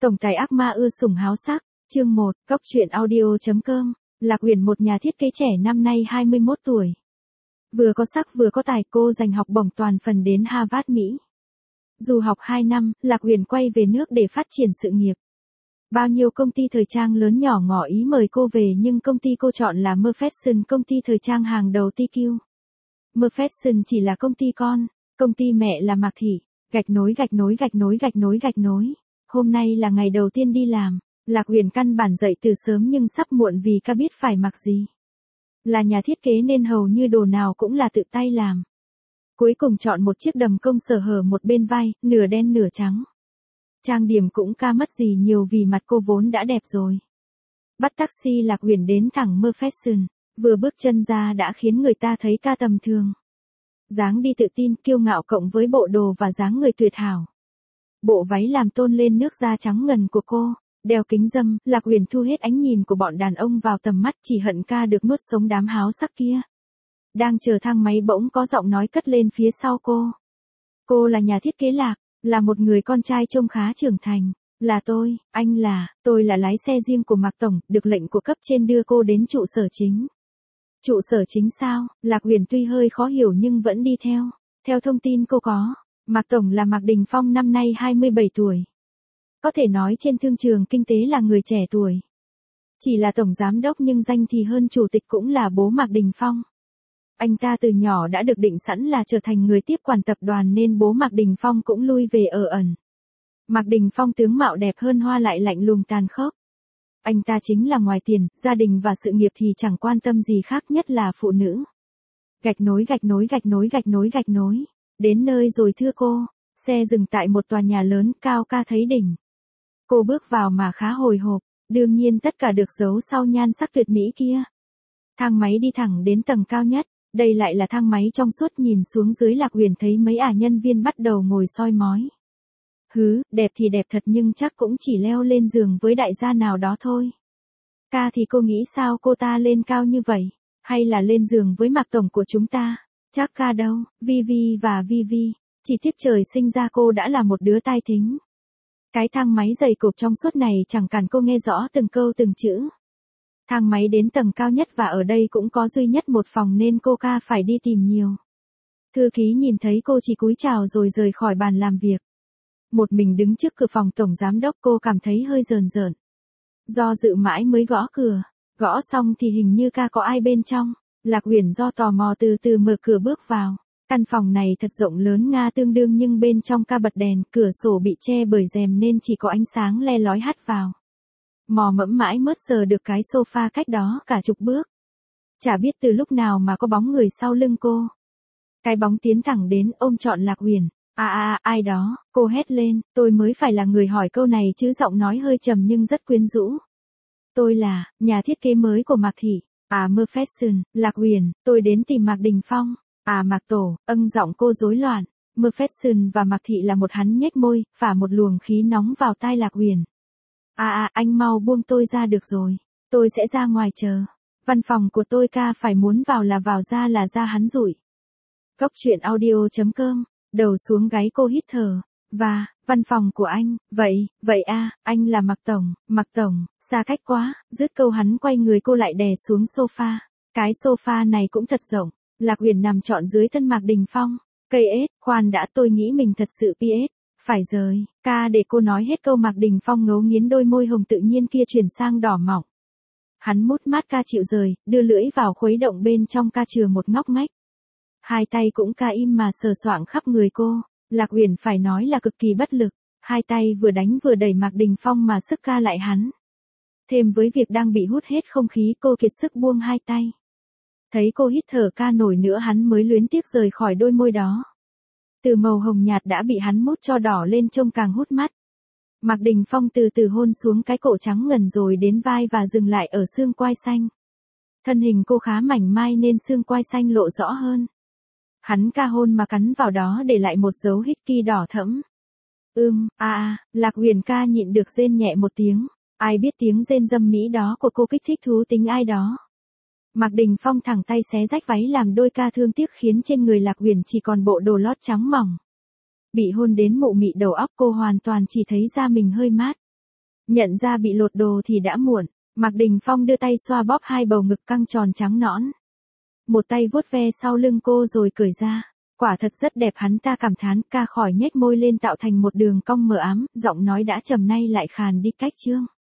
Tổng tài ác ma ưa sủng háo sắc, chương 1, Cóc truyện audio.com, Lạc Uyển một nhà thiết kế trẻ năm nay 21 tuổi. Vừa có sắc vừa có tài, cô giành học bổng toàn phần đến Harvard Mỹ. Dù học 2 năm, Lạc Uyển quay về nước để phát triển sự nghiệp. Bao nhiêu công ty thời trang lớn nhỏ ngỏ ý mời cô về nhưng công ty cô chọn là Merfashion, công ty thời trang hàng đầu TQ. Merfashion chỉ là công ty con, công ty mẹ là Mạc Thị. Gạch nối. Hôm nay là ngày đầu tiên đi làm, Lạc Uyển căn bản dậy từ sớm nhưng sắp muộn vì ca biết phải mặc gì. Là nhà thiết kế nên hầu như đồ nào cũng là tự tay làm. Cuối cùng chọn một chiếc đầm công sở hở một bên vai, nửa đen nửa trắng. Trang điểm cũng ca mất gì nhiều vì mặt cô vốn đã đẹp rồi. Bắt taxi Lạc Uyển đến thẳng Merfashion, vừa bước chân ra đã khiến người ta thấy ca tầm thường. Dáng đi tự tin, kiêu ngạo cộng với bộ đồ và dáng người tuyệt hảo. Bộ váy làm tôn lên nước da trắng ngần của cô, đeo kính râm, Lạc Uyển thu hết ánh nhìn của bọn đàn ông vào tầm mắt, chỉ hận ca được nuốt sống đám háo sắc kia. Đang chờ thang máy bỗng có giọng nói cất lên phía sau cô. Cô là nhà thiết kế Lạc, là một người con trai trông khá trưởng thành. Là tôi, tôi là lái xe riêng của Mạc Tổng, được lệnh của cấp trên đưa cô đến trụ sở chính. Trụ sở chính sao? Lạc Uyển tuy hơi khó hiểu nhưng vẫn đi theo. Theo thông tin cô có, Mạc Tổng là Mạc Đình Phong, năm nay 27 tuổi. Có thể nói trên thương trường kinh tế là người trẻ tuổi. Chỉ là tổng giám đốc nhưng danh thì hơn chủ tịch, cũng là bố Mạc Đình Phong. Anh ta từ nhỏ đã được định sẵn là trở thành người tiếp quản tập đoàn nên bố Mạc Đình Phong cũng lui về ở ẩn. Mạc Đình Phong tướng mạo đẹp hơn hoa lại lạnh lùng tàn khốc. Anh ta chính là ngoài tiền, gia đình và sự nghiệp thì chẳng quan tâm gì khác, nhất là phụ nữ. Gạch nối. Đến nơi rồi thưa cô. Xe dừng tại một tòa nhà lớn, cao ca thấy đỉnh. Cô bước vào mà khá hồi hộp, đương nhiên tất cả được giấu sau nhan sắc tuyệt mỹ kia. Thang máy đi thẳng đến tầng cao nhất, đây lại là thang máy trong suốt, nhìn xuống dưới Lạc Uyển thấy mấy nhân viên bắt đầu ngồi soi mói. Đẹp thì đẹp thật nhưng chắc cũng chỉ leo lên giường với đại gia nào đó thôi. Ca thì cô nghĩ sao cô ta lên cao như vậy, hay là lên giường với Mạc Tổng của chúng ta? Chắc ca đâu, Vivi, chỉ tiếc trời sinh ra cô đã là một đứa tai thính. Cái thang máy dày cộp trong suốt này chẳng cản cô nghe rõ từng câu từng chữ. Thang máy đến tầng cao nhất và ở đây cũng có duy nhất một phòng nên cô ca phải đi tìm nhiều. Thư ký nhìn thấy cô chỉ cúi chào rồi rời khỏi bàn làm việc. Một mình đứng trước cửa phòng tổng giám đốc, cô cảm thấy hơi rờn rợn. Do dự mãi mới gõ cửa, gõ xong thì hình như ca có ai bên trong. Lạc Uyển do tò mò từ từ mở cửa bước vào. Căn phòng này thật rộng lớn tương đương nhưng bên trong ca bật đèn, cửa sổ bị che bởi rèm nên chỉ có ánh sáng le lói hắt vào. Mò mẫm mãi mới sờ được cái sofa cách đó cả chục bước. Chả biết từ lúc nào mà có bóng người sau lưng cô. Cái bóng tiến thẳng đến ôm trọn Lạc Uyển. Ai đó, cô hét lên, tôi mới phải là người hỏi câu này chứ, giọng nói hơi trầm nhưng rất quyến rũ. Tôi là, nhà thiết kế mới của Mạc Thị. Merfashion, Lạc Uyển, tôi đến tìm Mạc Đình Phong. Mạc Tổ, giọng cô rối loạn. Merfashion và Mạc Thị là một, hắn nhếch môi, phả một luồng khí nóng vào tai Lạc Uyển. Anh mau buông tôi ra được rồi. Tôi sẽ ra ngoài chờ. Văn phòng của tôi ca phải muốn vào là vào, ra là ra, hắn rủi. Cóc truyện audio.com, đầu xuống gáy cô hít thở. Và, văn phòng của anh, vậy anh là Mạc Tổng, xa cách quá, dứt câu hắn quay người cô lại đè xuống sofa. Cái sofa này cũng thật rộng, Lạc Uyển nằm trọn dưới thân Mạc Đình Phong. Cây ết, khoan đã, tôi nghĩ mình thật sự PS. Phải rồi, ca để cô nói hết câu Mạc Đình Phong ngấu nghiến đôi môi hồng tự nhiên kia chuyển sang đỏ mọng. Hắn mút mát ca chịu rời, đưa lưỡi vào khuấy động bên trong ca chừa một ngóc ngách. Hai tay cũng ca im mà sờ soạng khắp người cô. Lạc Uyển phải nói là cực kỳ bất lực, hai tay vừa đánh vừa đẩy Mạc Đình Phong mà sức ca lại hắn. Thêm với việc đang bị hút hết không khí, cô kiệt sức buông hai tay. Thấy cô hít thở ca nổi nữa hắn mới luyến tiếc rời khỏi đôi môi đó. Từ màu hồng nhạt đã bị hắn mút cho đỏ lên trông càng hút mắt. Mạc Đình Phong từ từ hôn xuống cái cổ trắng ngần rồi đến vai và dừng lại ở xương quai xanh. Thân hình cô khá mảnh mai nên xương quai xanh lộ rõ hơn. Hắn ca hôn mà cắn vào đó để lại một dấu hickey đỏ thẫm. Lạc Uyển ca nhịn được rên nhẹ một tiếng. Ai biết tiếng rên dâm mỹ đó của cô kích thích thú tính ai đó. Mạc Đình Phong thẳng tay xé rách váy làm đôi ca thương tiếc khiến trên người Lạc Uyển chỉ còn bộ đồ lót trắng mỏng. Bị hôn đến mụ mị đầu óc, cô hoàn toàn chỉ thấy da mình hơi mát. Nhận ra bị lột đồ thì đã muộn, Mạc Đình Phong đưa tay xoa bóp hai bầu ngực căng tròn trắng nõn. Một tay vuốt ve sau lưng cô rồi cởi ra. Quả thật rất đẹp, hắn ta cảm thán, ca khỏi nhếch môi lên tạo thành một đường cong mờ ám, giọng nói đã trầm nay lại khàn đi cách chương.